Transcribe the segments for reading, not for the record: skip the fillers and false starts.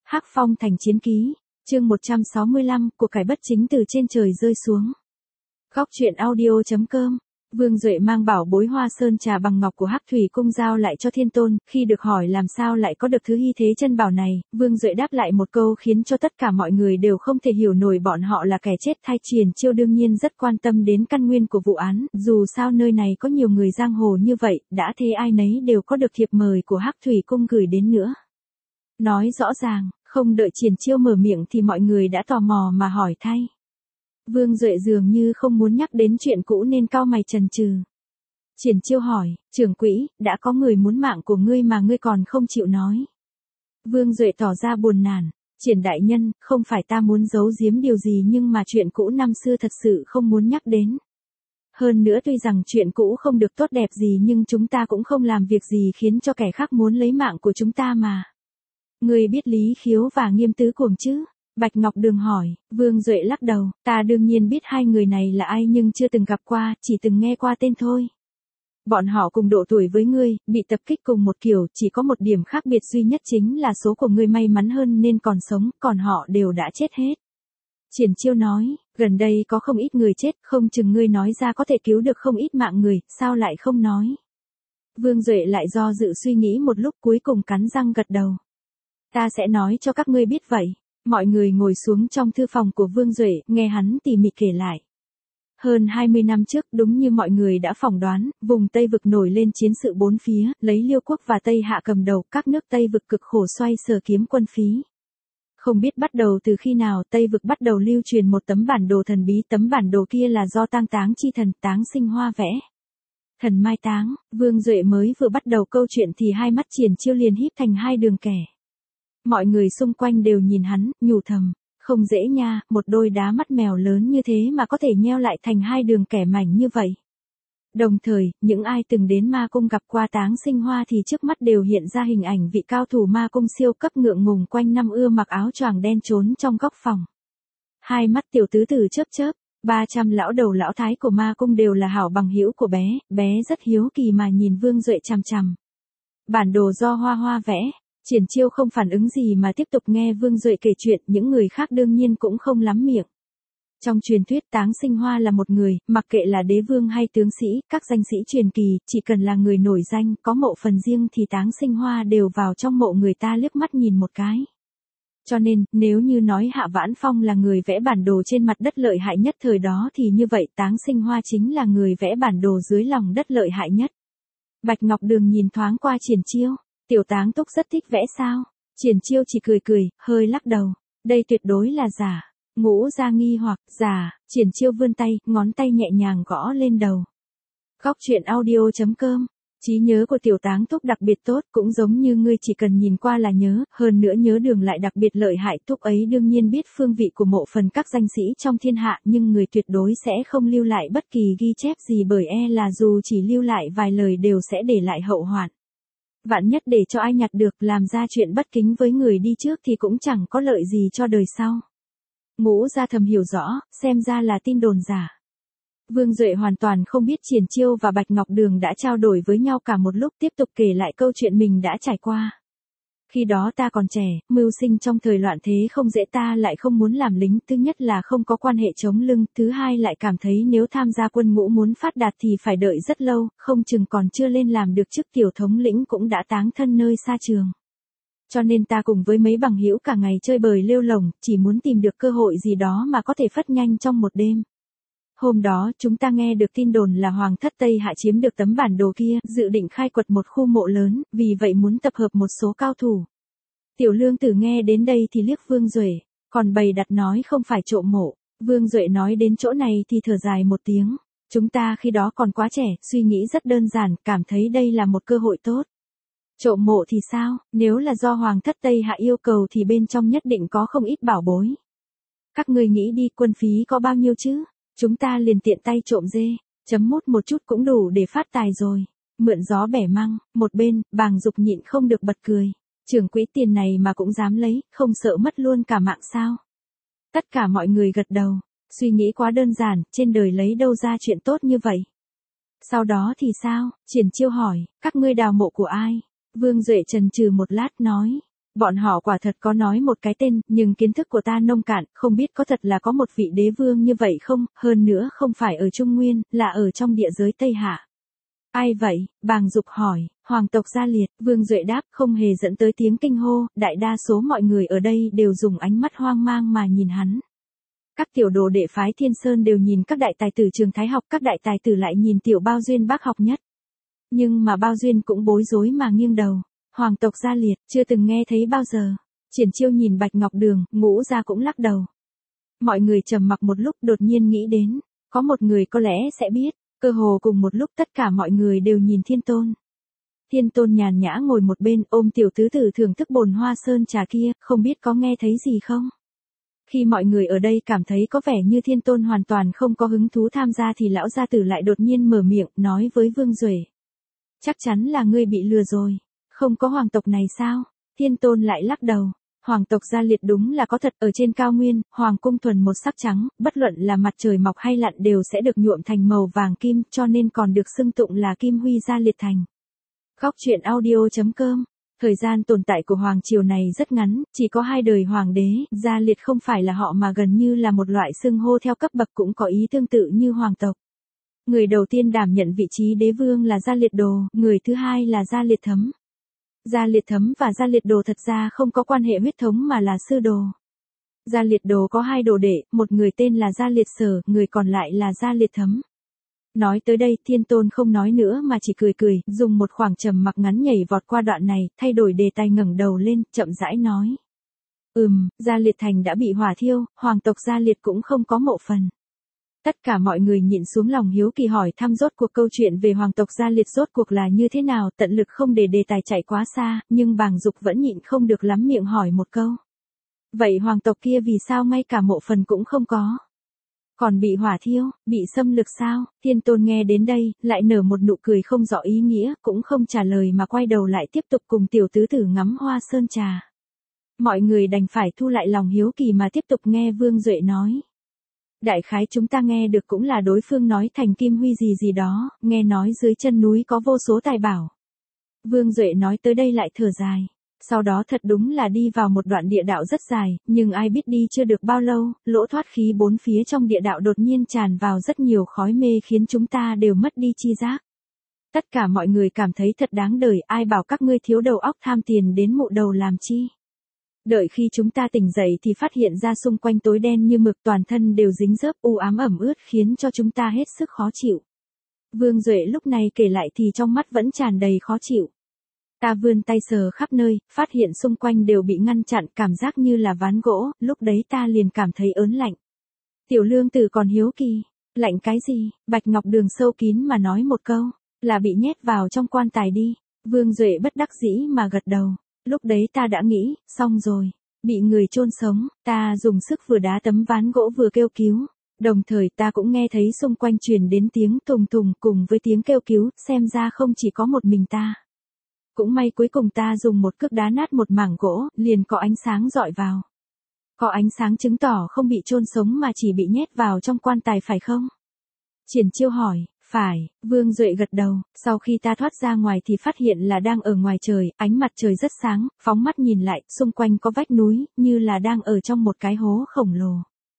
Hắc Phong thành chiến ký, chương 165, cuộc cải bất chính từ trên trời rơi xuống. Góc truyện audio.com. Vương Duệ mang bảo bối hoa sơn trà bằng ngọc của Hắc Thủy cung giao lại cho Thiên Tôn, khi được hỏi làm sao lại có được thứ hy thế chân bảo này, Vương Duệ đáp lại một câu khiến cho tất cả mọi người đều không thể hiểu nổi, bọn họ là kẻ chết thay. Triển Chiêu đương nhiên rất quan tâm đến căn nguyên của vụ án, dù sao nơi này có nhiều người giang hồ như vậy, đã thế ai nấy đều có được thiệp mời của Hắc Thủy cung gửi đến nữa. Nói rõ ràng, không đợi Triển Chiêu mở miệng thì mọi người đã tò mò mà hỏi thay. Vương Duệ dường như không muốn nhắc đến chuyện cũ nên cau mày chần chừ. Triển Chiêu hỏi, trưởng quỹ, đã có người muốn mạng của ngươi mà ngươi còn không chịu nói. Vương Duệ tỏ ra buồn nản, Triển đại nhân, không phải ta muốn giấu giếm điều gì nhưng mà chuyện cũ năm xưa thật sự không muốn nhắc đến. Hơn nữa tuy rằng chuyện cũ không được tốt đẹp gì nhưng chúng ta cũng không làm việc gì khiến cho kẻ khác muốn lấy mạng của chúng ta mà. Ngươi biết Lý Khiếu và Nghiêm Tứ Cuồng chứ? Bạch Ngọc Đường hỏi. Vương Duệ lắc đầu, ta đương nhiên biết hai người này là ai nhưng chưa từng gặp qua, chỉ từng nghe qua tên thôi. Bọn họ cùng độ tuổi với ngươi, bị tập kích cùng một kiểu, chỉ có một điểm khác biệt duy nhất chính là số của ngươi may mắn hơn nên còn sống, còn họ đều đã chết hết. Triển Chiêu nói, gần đây có không ít người chết, không chừng ngươi nói ra có thể cứu được không ít mạng người, sao lại không nói? Vương Duệ lại do dự suy nghĩ một lúc cuối cùng cắn răng gật đầu. Ta sẽ nói cho các ngươi biết vậy. Mọi người ngồi xuống trong thư phòng của Vương Duệ, nghe hắn tỉ mỉ kể lại. Hơn 20 năm trước, đúng như mọi người đã phỏng đoán, vùng Tây Vực nổi lên chiến sự bốn phía, lấy Liêu quốc và Tây Hạ cầm đầu, các nước Tây Vực cực khổ xoay sở kiếm quân phí. Không biết bắt đầu từ khi nào Tây Vực bắt đầu lưu truyền một tấm bản đồ thần bí, tấm bản đồ kia là do Táng chi thần Táng Sinh Hoa vẽ. Thần mai táng, Vương Duệ mới vừa bắt đầu câu chuyện thì hai mắt Triển Chiêu liền híp thành hai đường kẻ. Mọi người xung quanh đều nhìn hắn, nhủ thầm, không dễ nha, một đôi đá mắt mèo lớn như thế mà có thể nheo lại thành hai đường kẻ mảnh như vậy. Đồng thời, những ai từng đến ma cung gặp qua Táng Sinh Hoa thì trước mắt đều hiện ra hình ảnh vị cao thủ ma cung siêu cấp ngượng ngùng quanh năm ưa mặc áo choàng đen trốn trong góc phòng. Hai mắt tiểu tứ tử chớp chớp, 300 lão đầu lão thái của ma cung đều là hảo bằng hữu của bé rất hiếu kỳ mà nhìn Vương Duệ chằm chằm. Bản đồ do Hoa Hoa vẽ. Triển Chiêu không phản ứng gì mà tiếp tục nghe Vương Duệ kể chuyện, những người khác đương nhiên cũng không lắm miệng. Trong truyền thuyết Táng Sinh Hoa là một người, mặc kệ là đế vương hay tướng sĩ, các danh sĩ truyền kỳ, chỉ cần là người nổi danh, có mộ phần riêng thì Táng Sinh Hoa đều vào trong mộ người ta liếc mắt nhìn một cái. Cho nên, nếu như nói Hạ Vãn Phong là người vẽ bản đồ trên mặt đất lợi hại nhất thời đó thì như vậy Táng Sinh Hoa chính là người vẽ bản đồ dưới lòng đất lợi hại nhất. Bạch Ngọc Đường nhìn thoáng qua Triển Chiêu. Tiểu Táng Túc rất thích vẽ sao? Triển Chiêu chỉ cười, hơi lắc đầu. Đây tuyệt đối là giả. Ngũ ra nghi hoặc, giả. Triển Chiêu vươn tay, ngón tay nhẹ nhàng gõ lên đầu. Góc truyện audio.com. Trí nhớ của Tiểu Táng Túc đặc biệt tốt, cũng giống như ngươi chỉ cần nhìn qua là nhớ, hơn nữa nhớ đường lại đặc biệt lợi hại. Túc ấy đương nhiên biết phương vị của mộ phần các danh sĩ trong thiên hạ, nhưng người tuyệt đối sẽ không lưu lại bất kỳ ghi chép gì bởi là dù chỉ lưu lại vài lời đều sẽ để lại hậu hoạn. Vạn nhất để cho ai nhặt được làm ra chuyện bất kính với người đi trước thì cũng chẳng có lợi gì cho đời sau. Ngũ gia thầm hiểu rõ, xem ra là tin đồn giả. Vương Duệ hoàn toàn không biết Triển Chiêu và Bạch Ngọc Đường đã trao đổi với nhau cả một lúc, tiếp tục kể lại câu chuyện mình đã trải qua. Khi đó ta còn trẻ, mưu sinh trong thời loạn thế không dễ, ta lại không muốn làm lính, thứ nhất là không có quan hệ chống lưng, thứ hai lại cảm thấy nếu tham gia quân ngũ muốn phát đạt thì phải đợi rất lâu, không chừng còn chưa lên làm được chức tiểu thống lĩnh cũng đã táng thân nơi xa trường. Cho nên ta cùng với mấy bằng hữu cả ngày chơi bời lêu lồng, chỉ muốn tìm được cơ hội gì đó mà có thể phất nhanh trong một đêm. Hôm đó chúng ta nghe được tin đồn là Hoàng thất Tây Hạ chiếm được tấm bản đồ kia, dự định khai quật một khu mộ lớn, vì vậy muốn tập hợp một số cao thủ. Tiểu Lương Tử nghe đến đây thì liếc Vương Duệ, còn bày đặt nói không phải trộm mộ. Vương Duệ nói đến chỗ này thì thở dài một tiếng. Chúng ta khi đó còn quá trẻ, suy nghĩ rất đơn giản, cảm thấy đây là một cơ hội tốt. Trộm mộ thì sao, nếu là do Hoàng thất Tây Hạ yêu cầu thì bên trong nhất định có không ít bảo bối. Các người nghĩ đi, quân phí có bao nhiêu chứ? Chúng ta liền tiện tay trộm dê, chấm mốt một chút cũng đủ để phát tài rồi. Mượn gió bẻ măng, một bên, Bàng Dục nhịn không được bật cười. Trưởng quỹ tiền này mà cũng dám lấy, không sợ mất luôn cả mạng sao? Tất cả mọi người gật đầu, suy nghĩ quá đơn giản, trên đời lấy đâu ra chuyện tốt như vậy. Sau đó thì sao? Triển Chiêu hỏi, các ngươi đào mộ của ai? Vương Duệ chần chừ một lát nói, Bọn họ quả thật có nói một cái tên, nhưng kiến thức của ta nông cạn, không biết có thật là có một vị đế vương như vậy không, hơn nữa không phải ở Trung Nguyên, là ở trong địa giới Tây Hạ. Ai vậy? Bàng Dục hỏi. Hoàng tộc Gia Liệt. Vương Duệ đáp, không hề dẫn tới tiếng kinh hô, đại đa số mọi người ở đây đều dùng ánh mắt hoang mang mà nhìn hắn. Các tiểu đồ đệ phái Thiên Sơn đều nhìn các đại tài tử Trường Thái học, các đại tài tử lại nhìn tiểu Bao Duyên bác học nhất. Nhưng mà Bao Duyên cũng bối rối mà nghiêng đầu. Hoàng tộc Gia Liệt, chưa từng nghe thấy bao giờ. Triển Chiêu nhìn Bạch Ngọc Đường, Ngũ Gia cũng lắc đầu. Mọi người trầm mặc một lúc, đột nhiên nghĩ đến, có một người có lẽ sẽ biết. Cơ hồ cùng một lúc tất cả mọi người đều nhìn Thiên Tôn. Thiên Tôn nhàn nhã ngồi một bên ôm tiểu tứ tử thưởng thức bồn hoa sơn trà kia, không biết có nghe thấy gì không? Khi mọi người ở đây cảm thấy có vẻ như Thiên Tôn hoàn toàn không có hứng thú tham gia thì lão gia tử lại đột nhiên mở miệng, nói với Vương Duệ. Chắc chắn là ngươi bị lừa rồi. Không có hoàng tộc này sao? Thiên Tôn lại lắc đầu. Hoàng tộc Gia Liệt đúng là có thật, ở trên cao nguyên, hoàng cung thuần một sắc trắng, bất luận là mặt trời mọc hay lặn đều sẽ được nhuộm thành màu vàng kim, cho nên còn được xưng tụng là Kim Huy Gia Liệt Thành. Góc truyện audio.com. Thời gian tồn tại của hoàng triều này rất ngắn, chỉ có 2 đời hoàng đế, Gia Liệt không phải là họ mà gần như là một loại xưng hô theo cấp bậc, cũng có ý tương tự như hoàng tộc. Người đầu tiên đảm nhận vị trí đế vương là Gia Liệt Đồ, người thứ hai là Gia Liệt Thấm. Gia Liệt Thấm và Gia Liệt Đồ thật ra không có quan hệ huyết thống mà là sư đồ. Gia Liệt Đồ có 2 đồ đệ, một người tên là Gia Liệt Sở, người còn lại là Gia Liệt Thấm. Nói tới đây, Thiên Tôn không nói nữa mà chỉ cười cười, dùng một khoảng trầm mặc ngắn nhảy vọt qua đoạn này, thay đổi đề tài ngẩng đầu lên, chậm rãi nói. Gia Liệt Thành đã bị hỏa thiêu, hoàng tộc Gia Liệt cũng không có mộ phần. Tất cả mọi người nhịn xuống lòng hiếu kỳ hỏi thăm rốt cuộc câu chuyện về hoàng tộc Gia Liệt rốt cuộc là như thế nào, tận lực không để đề tài chạy quá xa, nhưng Bàng Dục vẫn nhịn không được lắm miệng hỏi một câu. Vậy hoàng tộc kia vì sao ngay cả mộ phần cũng không có? Còn bị hỏa thiêu, bị xâm lược sao? Thiên Tôn nghe đến đây, lại nở một nụ cười không rõ ý nghĩa, cũng không trả lời mà quay đầu lại tiếp tục cùng tiểu tứ tử ngắm hoa sơn trà. Mọi người đành phải thu lại lòng hiếu kỳ mà tiếp tục nghe Vương Duệ nói. Đại khái chúng ta nghe được cũng là đối phương nói thành Kim Huy gì gì đó, nghe nói dưới chân núi có vô số tài bảo. Vương Duệ nói tới đây lại thở dài. Sau đó thật đúng là đi vào một đoạn địa đạo rất dài, nhưng ai biết đi chưa được bao lâu, lỗ thoát khí bốn phía trong địa đạo đột nhiên tràn vào rất nhiều khói mê khiến chúng ta đều mất đi chi giác. Tất cả mọi người cảm thấy thật đáng đời, ai bảo các ngươi thiếu đầu óc tham tiền đến mụ đầu làm chi. Đợi khi chúng ta tỉnh dậy thì phát hiện ra xung quanh tối đen như mực, toàn thân đều dính dớp u ám ẩm ướt khiến cho chúng ta hết sức khó chịu. Vương Duệ lúc này kể lại thì trong mắt vẫn tràn đầy khó chịu. Ta vươn tay sờ khắp nơi, phát hiện xung quanh đều bị ngăn chặn, cảm giác như là ván gỗ, lúc đấy ta liền cảm thấy ớn lạnh. Tiểu Lương Tử còn hiếu kỳ, lạnh cái gì? Bạch Ngọc Đường sâu kín mà nói một câu, là bị nhét vào trong quan tài đi. Vương Duệ bất đắc dĩ mà gật đầu. Lúc đấy ta đã nghĩ, xong rồi, bị người chôn sống, ta dùng sức vừa đá tấm ván gỗ vừa kêu cứu. Đồng thời ta cũng nghe thấy xung quanh truyền đến tiếng tùng tùng cùng với tiếng kêu cứu, xem ra không chỉ có một mình ta. Cũng may cuối cùng ta dùng một cước đá nát một mảng gỗ, liền có ánh sáng dọi vào. Có ánh sáng chứng tỏ không bị chôn sống mà chỉ bị nhét vào trong quan tài phải không? Triển Chiêu hỏi, phải, Vương Duệ gật đầu, sau khi ta thoát ra ngoài thì phát hiện là đang ở ngoài trời, ánh mặt trời rất sáng, phóng mắt nhìn lại, xung quanh có vách núi, như là đang ở trong một cái hố khổng lồ.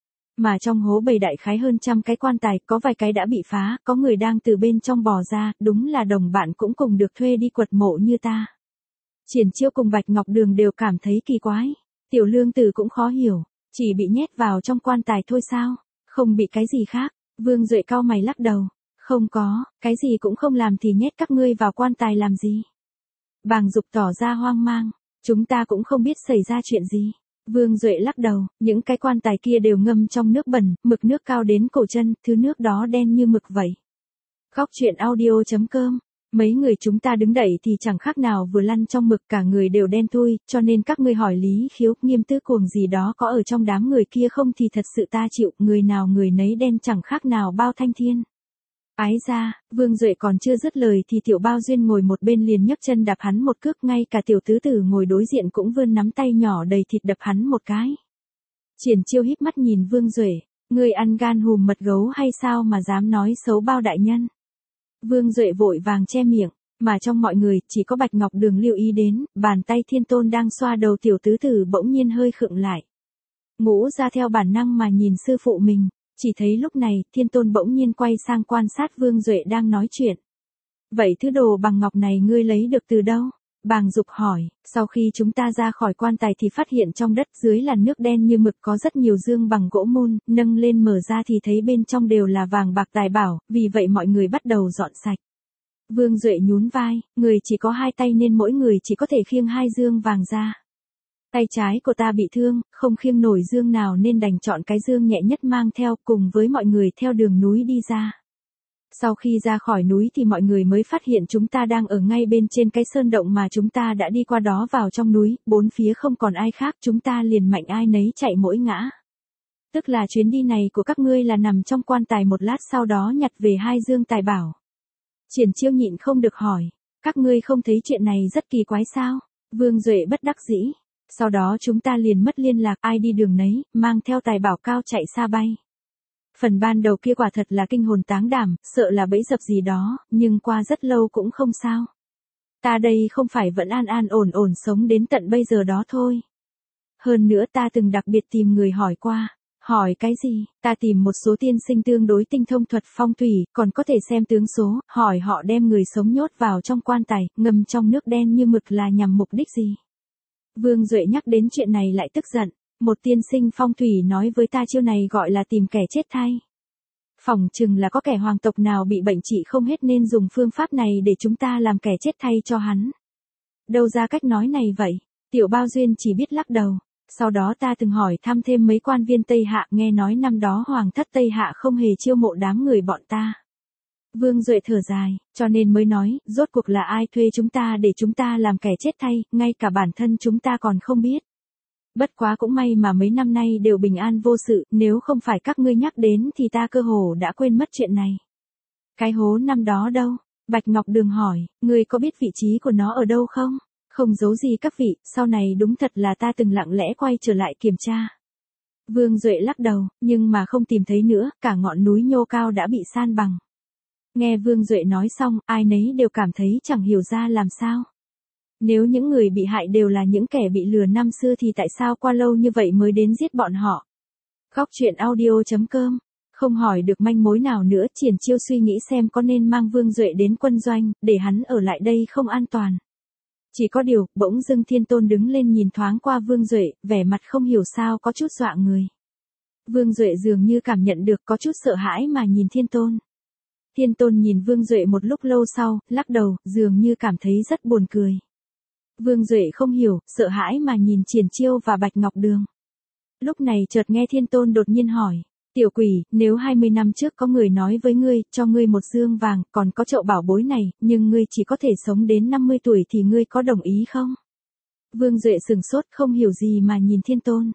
Mà trong hố bầy đại khái hơn 100 cái quan tài, có vài cái đã bị phá, có người đang từ bên trong bò ra, đúng là đồng bạn cũng cùng được thuê đi quật mộ như ta. Triển Chiêu cùng Bạch Ngọc Đường đều cảm thấy kỳ quái. Tiểu Lương Tử cũng khó hiểu, chỉ bị nhét vào trong quan tài thôi sao, không bị cái gì khác. Vương Duệ cau mày lắc đầu, không có, cái gì cũng không làm thì nhét các ngươi vào quan tài làm gì. Bàng Dục tỏ ra hoang mang, chúng ta cũng không biết xảy ra chuyện gì. Vương Duệ lắc đầu, những cái quan tài kia đều ngâm trong nước bẩn, mực nước cao đến cổ chân, thứ nước đó đen như mực vậy. Góc truyện audio.com. Mấy người chúng ta đứng đẩy thì chẳng khác nào vừa lăn trong mực, cả người đều đen thui, cho nên các ngươi hỏi Lý Khiếu, Nghiêm Tư Cuồng gì đó có ở trong đám người kia không thì thật sự ta chịu, người nào người nấy đen chẳng khác nào bao thanh thiên. Ái ra, Vương Duệ còn chưa dứt lời thì tiểu Bao Duyên ngồi một bên liền nhấc chân đạp hắn một cước, ngay cả tiểu tứ tử ngồi đối diện cũng vươn nắm tay nhỏ đầy thịt đập hắn một cái. Triển Chiêu híp mắt nhìn Vương Duệ, ngươi ăn gan hùm mật gấu hay sao mà dám nói xấu Bao đại nhân? Vương Duệ vội vàng che miệng, Mà trong mọi người, chỉ có Bạch Ngọc Đường lưu ý đến, bàn tay Thiên Tôn đang xoa đầu tiểu tứ tử bỗng nhiên hơi khựng lại. Ngũ ra theo bản năng mà nhìn sư phụ mình, chỉ thấy lúc này, Thiên Tôn bỗng nhiên quay sang quan sát Vương Duệ đang nói chuyện. Vậy thứ đồ bằng ngọc này ngươi lấy được từ đâu? Bàng Dục hỏi, sau khi chúng ta ra khỏi quan tài thì phát hiện trong đất dưới là nước đen như mực có rất nhiều dương bằng gỗ mun, nâng lên mở ra thì thấy bên trong đều là vàng bạc tài bảo, vì vậy mọi người bắt đầu dọn sạch. Vương Duệ nhún vai, người chỉ có 2 tay nên mỗi người chỉ có thể khiêng 2 dương vàng ra. Tay trái của ta bị thương, không khiêng nổi dương nào nên đành chọn cái dương nhẹ nhất mang theo cùng với mọi người theo đường núi đi ra. Sau khi ra khỏi núi thì mọi người mới phát hiện chúng ta đang ở ngay bên trên cái sơn động mà chúng ta đã đi qua đó vào trong núi, bốn phía không còn ai khác, chúng ta liền mạnh ai nấy chạy mỗi ngã. Tức là chuyến đi này của các ngươi là nằm trong quan tài một lát sau đó nhặt về 2 dương tài bảo. Triển Chiêu nhịn không được hỏi, các ngươi không thấy chuyện này rất kỳ quái sao? Vương Duệ bất đắc dĩ. Sau đó chúng ta liền mất liên lạc, ai đi đường nấy, mang theo tài bảo cao chạy xa bay. Phần ban đầu kia quả thật là kinh hồn táng đảm, sợ là bẫy dập gì đó, nhưng qua rất lâu cũng không sao. Ta đây không phải vẫn an an ổn ổn sống đến tận bây giờ đó thôi. Hơn nữa ta từng đặc biệt tìm người hỏi qua. Hỏi cái gì? Ta tìm một số tiên sinh tương đối tinh thông thuật phong thủy, còn có thể xem tướng số, hỏi họ đem người sống nhốt vào trong quan tài, ngâm trong nước đen như mực là nhằm mục đích gì? Vương Duệ nhắc đến chuyện này lại tức giận. Một tiên sinh phong thủy nói với ta chiêu này gọi là tìm kẻ chết thay. Phỏng chừng là có kẻ hoàng tộc nào bị bệnh trị không hết nên dùng phương pháp này để chúng ta làm kẻ chết thay cho hắn. Đâu ra cách nói này vậy? Tiểu Bao Duyên chỉ biết lắc đầu. Sau đó ta từng hỏi thăm thêm mấy quan viên Tây Hạ, nghe nói năm đó Hoàng thất Tây Hạ không hề chiêu mộ đám người bọn ta. Vương Duệ thở dài, cho nên mới nói, rốt cuộc là ai thuê chúng ta để chúng ta làm kẻ chết thay, ngay cả bản thân chúng ta còn không biết. Bất quá cũng may mà mấy năm nay đều bình an vô sự, nếu không phải các ngươi nhắc đến thì ta cơ hồ đã quên mất chuyện này. Cái hố năm đó đâu? Bạch Ngọc Đường hỏi, ngươi có biết vị trí của nó ở đâu không? Không giấu gì các vị, sau này đúng thật là ta từng lặng lẽ quay trở lại kiểm tra. Vương Duệ lắc đầu, nhưng mà không tìm thấy nữa, cả ngọn núi nhô cao đã bị san bằng. Nghe Vương Duệ nói xong, ai nấy đều cảm thấy chẳng hiểu ra làm sao. Nếu những người bị hại đều là những kẻ bị lừa năm xưa thì tại sao qua lâu như vậy mới đến giết bọn họ? Góc truyện audio.com. Không hỏi được manh mối nào nữa, Triển Chiêu suy nghĩ xem có nên mang Vương Duệ đến quân doanh, để hắn ở lại đây không an toàn. Chỉ có điều, bỗng dưng Thiên Tôn đứng lên nhìn thoáng qua Vương Duệ, vẻ mặt không hiểu sao có chút dọa người. Vương Duệ dường như cảm nhận được có chút sợ hãi mà nhìn Thiên Tôn. Thiên Tôn nhìn Vương Duệ một lúc lâu sau, lắc đầu, dường như cảm thấy rất buồn cười. Vương Duệ không hiểu, sợ hãi mà nhìn Triển Chiêu và Bạch Ngọc Đường. Lúc này chợt nghe Thiên Tôn đột nhiên hỏi, tiểu quỷ, nếu 20 năm trước có người nói với ngươi, cho ngươi một dương vàng, còn có chậu bảo bối này, nhưng ngươi chỉ có thể sống đến 50 tuổi thì ngươi có đồng ý không? Vương Duệ sừng sốt không hiểu gì mà nhìn Thiên Tôn.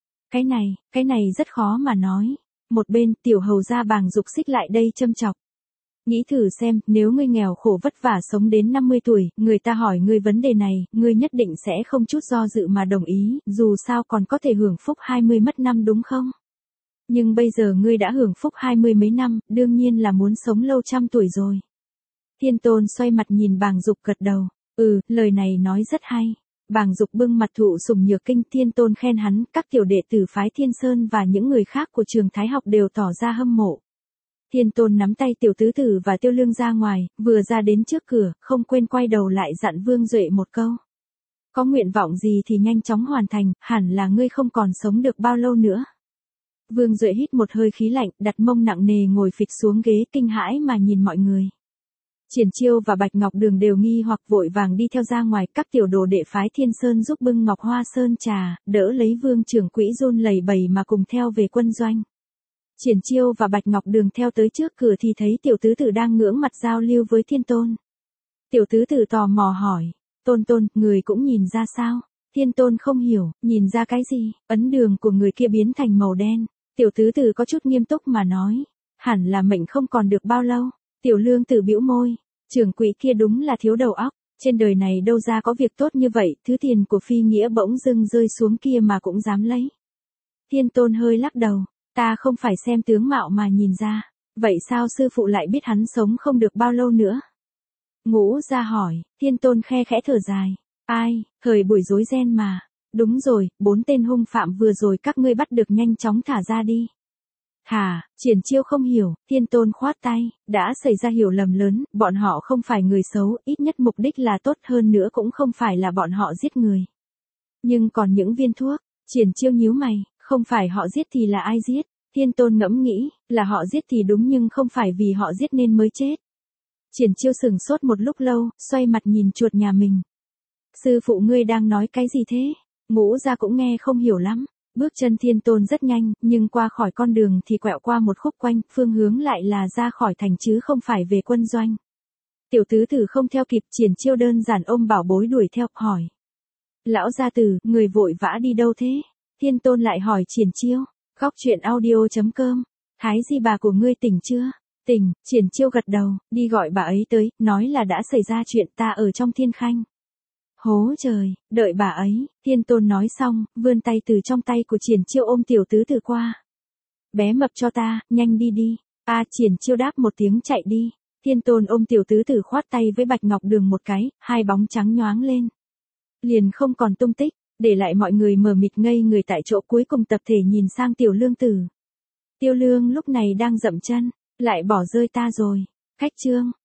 Cái này rất khó mà nói. Một bên, tiểu hầu gia Bàng Dục xích lại đây châm chọc. Nghĩ thử xem, nếu ngươi nghèo khổ vất vả sống đến 50 tuổi, người ta hỏi ngươi vấn đề này, ngươi nhất định sẽ không chút do dự mà đồng ý, dù sao còn có thể hưởng phúc 20 mất năm đúng không? Nhưng bây giờ ngươi đã hưởng phúc 20 mấy năm, đương nhiên là muốn sống lâu trăm tuổi rồi. Thiên Tôn xoay mặt nhìn Bàng Dục gật đầu, lời này nói rất hay. Bàng Dục bưng mặt thụ sủng nhược kinh, Thiên Tôn khen hắn, các tiểu đệ tử phái Thiên Sơn và những người khác của trường Thái học đều tỏ ra hâm mộ. Thiên Tôn nắm tay tiểu tứ tử và Tiêu Lương ra ngoài, vừa ra đến trước cửa, không quên quay đầu lại dặn Vương Duệ một câu. Có nguyện vọng gì thì nhanh chóng hoàn thành, hẳn là ngươi không còn sống được bao lâu nữa. Vương Duệ hít một hơi khí lạnh, đặt mông nặng nề ngồi phịch xuống ghế kinh hãi mà nhìn mọi người. Triển Chiêu và Bạch Ngọc Đường đều nghi hoặc vội vàng đi theo ra ngoài, các tiểu đồ đệ phái Thiên Sơn giúp bưng ngọc hoa sơn trà, đỡ lấy Vương trưởng quỹ run lẩy bẩy mà cùng theo về quân doanh. Triển Chiêu và Bạch Ngọc Đường theo tới trước cửa thì thấy tiểu tứ tử đang ngưỡng mặt giao lưu với Thiên Tôn. Tiểu tứ tử tò mò hỏi, Tôn, người cũng nhìn ra sao? Thiên Tôn không hiểu, nhìn ra cái gì? Ấn đường của người kia biến thành màu đen. Tiểu tứ tử có chút nghiêm túc mà nói, hẳn là mệnh không còn được bao lâu. Tiểu Lương Tử bĩu môi, trưởng quỹ kia đúng là thiếu đầu óc, trên đời này đâu ra có việc tốt như vậy, thứ tiền của phi nghĩa bỗng dưng rơi xuống kia mà cũng dám lấy. Thiên Tôn hơi lắc đầu, ta không phải xem tướng mạo mà nhìn ra, vậy sao sư phụ lại biết hắn sống không được bao lâu nữa? Ngũ Gia hỏi, Thiên Tôn khe khẽ thở dài. Ai, thời buổi rối ren mà. Đúng rồi, 4 tên hung phạm vừa rồi các ngươi bắt được nhanh chóng thả ra đi. Hả, Triển Chiêu không hiểu, Thiên Tôn khoát tay, đã xảy ra hiểu lầm lớn, bọn họ không phải người xấu, ít nhất mục đích là tốt hơn nữa cũng không phải là bọn họ giết người. Nhưng còn những viên thuốc, Triển Chiêu nhíu mày, không phải họ giết thì là ai giết? Thiên Tôn ngẫm nghĩ, là họ giết thì đúng nhưng không phải vì họ giết nên mới chết. Triển Chiêu sửng sốt một lúc lâu, xoay mặt nhìn chuột nhà mình. Sư phụ ngươi đang nói cái gì thế? Ngũ Gia cũng nghe không hiểu lắm. Bước chân Thiên Tôn rất nhanh, nhưng qua khỏi con đường thì quẹo qua một khúc quanh, phương hướng lại là ra khỏi thành chứ không phải về quân doanh. Tiểu tứ tử không theo kịp, Triển Chiêu đơn giản ôm bảo bối đuổi theo, hỏi. Lão gia tử, người vội vã đi đâu thế? Thiên Tôn lại hỏi Triển Chiêu. Góc truyện audio.com. Thái Di bà của ngươi tỉnh chưa? Tỉnh, Triển Chiêu gật đầu, đi gọi bà ấy tới, nói là đã xảy ra chuyện ta ở trong thiên khanh. Hố trời, đợi bà ấy, Thiên Tôn nói xong, vươn tay từ trong tay của Triển Chiêu ôm tiểu tứ tử qua. Bé mập cho ta, nhanh đi đi. Triển Chiêu đáp một tiếng chạy đi. Thiên Tôn ôm tiểu tứ tử khoát tay với Bạch Ngọc Đường một cái, hai bóng trắng nhoáng lên. Liền không còn tung tích, để lại mọi người mờ mịt ngây người tại chỗ, cuối cùng tập thể nhìn sang Tiểu Lương Tử. Tiêu Lương lúc này đang dậm chân, lại bỏ rơi ta rồi. Cách chương.